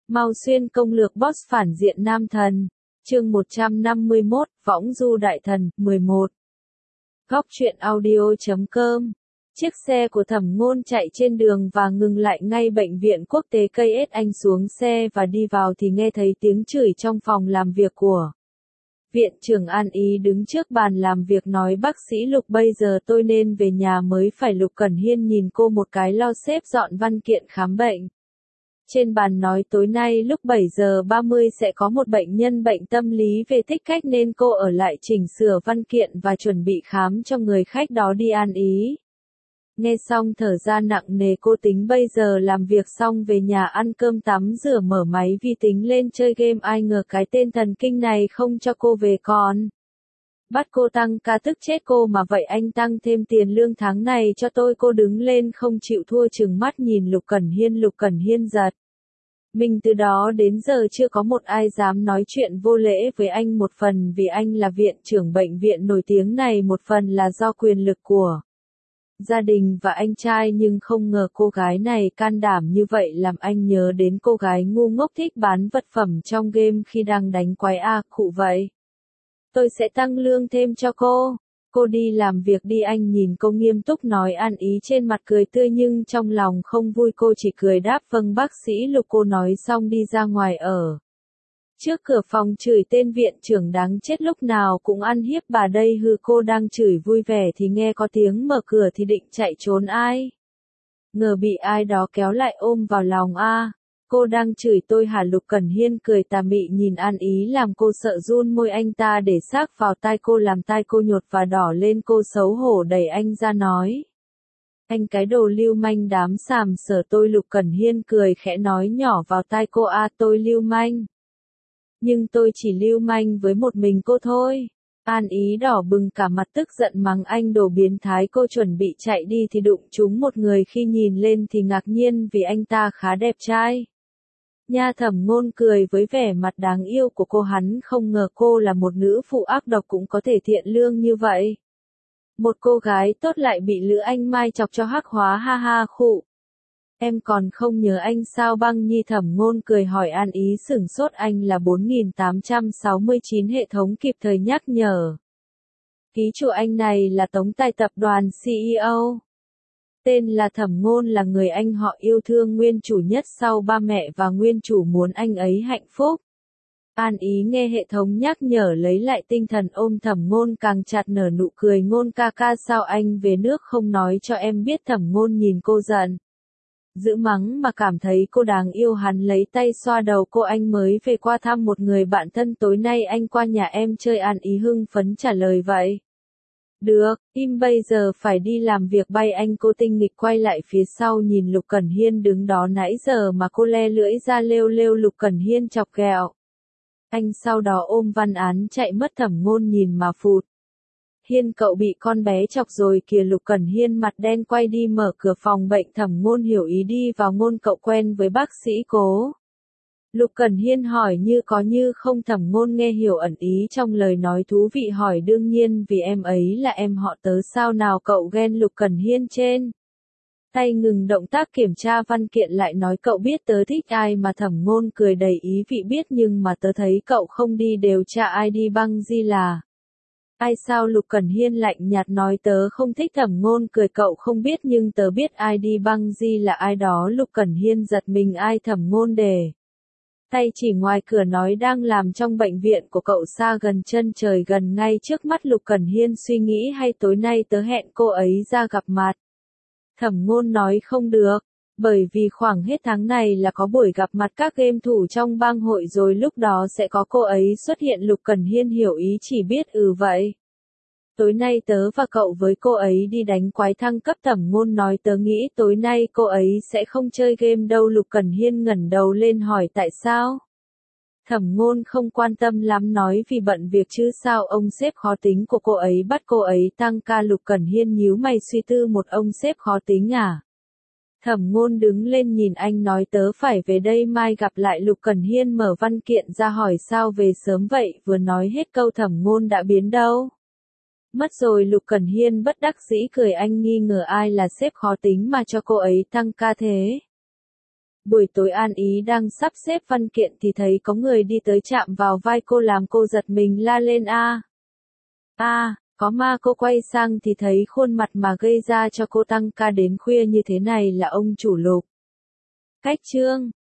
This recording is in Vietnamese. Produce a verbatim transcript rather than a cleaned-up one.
Mao Xuyên công lược boss phản diện nam thần. Chương một trăm năm mươi mốt, Võng du đại thần, mười một. Góc truyện audio chấm com. Chiếc xe của Thẩm Ngôn chạy trên đường và ngừng lại ngay bệnh viện quốc tế cây ét. Anh xuống xe và đi vào thì nghe thấy tiếng chửi trong phòng làm việc của viện trưởng An Ý đứng trước bàn làm việc nói: bác sĩ Lục, bây giờ tôi nên về nhà mới phải. Lục Cẩn Hiên nhìn cô một cái, lo xếp dọn văn kiện khám bệnh trên bàn, nói: tối nay lúc bảy giờ ba mươi sẽ có một bệnh nhân bệnh tâm lý về thích khách, nên cô ở lại chỉnh sửa văn kiện và chuẩn bị khám cho người khách đó đi An Ý. Nghe xong thở ra nặng nề, cô tính bây giờ làm việc xong về nhà ăn cơm tắm rửa mở máy vi tính lên chơi game, ai ngờ cái tên thần kinh này không cho cô về còn bắt cô tăng ca, tức chết cô mà. Vậy anh tăng thêm tiền lương tháng này cho tôi. Cô đứng lên không chịu thua, trừng mắt nhìn Lục Cẩn Hiên. Lục Cẩn Hiên giật mình, từ đó đến giờ chưa có một ai dám nói chuyện vô lễ với anh, một phần vì anh là viện trưởng bệnh viện nổi tiếng này, một phần là do quyền lực của gia đình và anh trai. Nhưng không ngờ cô gái này can đảm như vậy, làm anh nhớ đến cô gái ngu ngốc thích bán vật phẩm trong game khi đang đánh quái. A, khụ vậy. Tôi sẽ tăng lương thêm cho cô. Cô đi làm việc đi. Anh nhìn cô nghiêm túc nói. An Ý trên mặt cười tươi nhưng trong lòng không vui, cô chỉ cười đáp vâng bác sĩ Lục. Cô nói xong đi ra ngoài, ở trước cửa phòng chửi tên viện trưởng đáng chết, lúc nào cũng ăn hiếp bà đây. Hư, cô đang chửi vui vẻ thì nghe có tiếng mở cửa thì định chạy trốn, ai ngờ bị ai đó kéo lại ôm vào lòng. A, cô đang chửi tôi hả? Lục Cẩn Hiên cười tà mị nhìn An Ý làm cô sợ run môi. Anh ta để xác vào tai cô làm tai cô nhột và đỏ lên. Cô xấu hổ đẩy anh ra nói: anh cái đồ lưu manh đám sàm sờ tôi. Lục Cẩn Hiên cười khẽ nói nhỏ vào tai cô: a, tôi lưu manh, nhưng tôi chỉ lưu manh với một mình cô thôi. An Ý đỏ bừng cả mặt tức giận mắng anh đồ biến thái. Cô chuẩn bị chạy đi thì đụng trúng một người, khi nhìn lên thì ngạc nhiên vì anh ta khá đẹp trai. Nha, Thẩm Ngôn cười với vẻ mặt đáng yêu của cô, hắn không ngờ cô là một nữ phụ ác độc cũng có thể thiện lương như vậy. Một cô gái tốt lại bị Lữ Anh Mai chọc cho hắc hóa, ha ha khụ. Em còn không nhớ anh sao Băng Nhi? Thẩm Ngôn cười hỏi. An Ý sửng sốt. Anh là bốn nghìn tám trăm sáu mươi chín, hệ thống kịp thời nhắc nhở. Ký chủ anh này là Tống Tài tập đoàn xê e ô. Tên là Thẩm Ngôn, là người anh họ yêu thương nguyên chủ nhất sau ba mẹ và nguyên chủ muốn anh ấy hạnh phúc. An Ý nghe hệ thống nhắc nhở lấy lại tinh thần, ôm Thẩm Ngôn càng chặt, nở nụ cười. Ngôn ca ca, sao anh về nước không nói cho em biết? Thẩm Ngôn nhìn cô giận dữ mắng mà cảm thấy cô đáng yêu, hắn lấy tay xoa đầu cô. Anh mới về qua thăm một người bạn thân, tối nay anh qua nhà em chơi. An Ý hưng phấn trả lời. vậy được, im bây giờ phải đi làm việc bay anh. Cô tinh nghịch quay lại phía sau nhìn Lục Cẩn Hiên đứng đó nãy giờ mà cô le lưỡi ra lêu lêu. Lục Cẩn Hiên chọc ghẹo anh, sau đó ôm văn án chạy mất. Thẩm Ngôn nhìn mà phụt. Hiên, cậu bị con bé chọc rồi kìa. Lục Cẩn Hiên mặt đen quay đi mở cửa phòng bệnh. Thẩm Ngôn hiểu ý đi vào. Ngôn, cậu quen với bác sĩ Cố? Lục Cẩn Hiên hỏi như có như không. Thẩm Ngôn nghe hiểu ẩn ý trong lời nói, thú vị hỏi: đương nhiên, vì em ấy là em họ tớ. Sao nào cậu ghen? Lục Cẩn Hiên trên tay ngừng động tác kiểm tra văn kiện lại nói: cậu biết tớ thích ai mà? Thẩm Ngôn cười đầy ý vị: biết, nhưng mà tớ thấy cậu không đi điều tra i đê Băng Di là ai sao? Lục Cẩn Hiên lạnh nhạt nói: tớ không thích. Thẩm Ngôn cười: cậu không biết nhưng tớ biết i đê Băng Di là ai đó. Lục Cẩn Hiên giật mình: ai? Thẩm Ngôn để tay chỉ ngoài cửa nói: đang làm trong bệnh viện của cậu, xa gần chân trời, gần ngay trước mắt. Lục Cẩn Hiên suy nghĩ: hay tối nay tớ hẹn cô ấy ra gặp mặt? Thẩm Ngôn nói: không được, bởi vì khoảng hết tháng này là có buổi gặp mặt các game thủ trong bang hội rồi, lúc đó sẽ có cô ấy xuất hiện. Lục Cẩn Hiên hiểu ý, chỉ biết ừ vậy. Tối nay tớ và cậu với cô ấy đi đánh quái thăng cấp. Thẩm Ngôn nói: tớ nghĩ tối nay cô ấy sẽ không chơi game đâu. Lục Cẩn Hiên ngẩng đầu lên hỏi: tại sao? Thẩm Ngôn không quan tâm lắm nói: vì bận việc chứ sao. Ông sếp khó tính của cô ấy bắt cô ấy tăng ca. Lục Cẩn Hiên nhíu mày suy tư: một ông sếp khó tính à? Thẩm Ngôn đứng lên nhìn anh nói: tớ phải về đây, mai gặp lại. Lục Cẩn Hiên mở văn kiện ra hỏi: sao về sớm vậy? Vừa nói hết câu Thẩm Ngôn đã biến đâu mất rồi. Lục Cẩn Hiên bất đắc dĩ cười: anh nghi ngờ ai là sếp khó tính mà cho cô ấy tăng ca thế? Buổi tối An Ý đang sắp xếp văn kiện thì thấy có người đi tới chạm vào vai cô làm cô giật mình la lên a. A, có ma. Cô quay sang thì thấy khuôn mặt mà gây ra cho cô tăng ca đến khuya như thế này là ông chủ Lục. Cách Trương.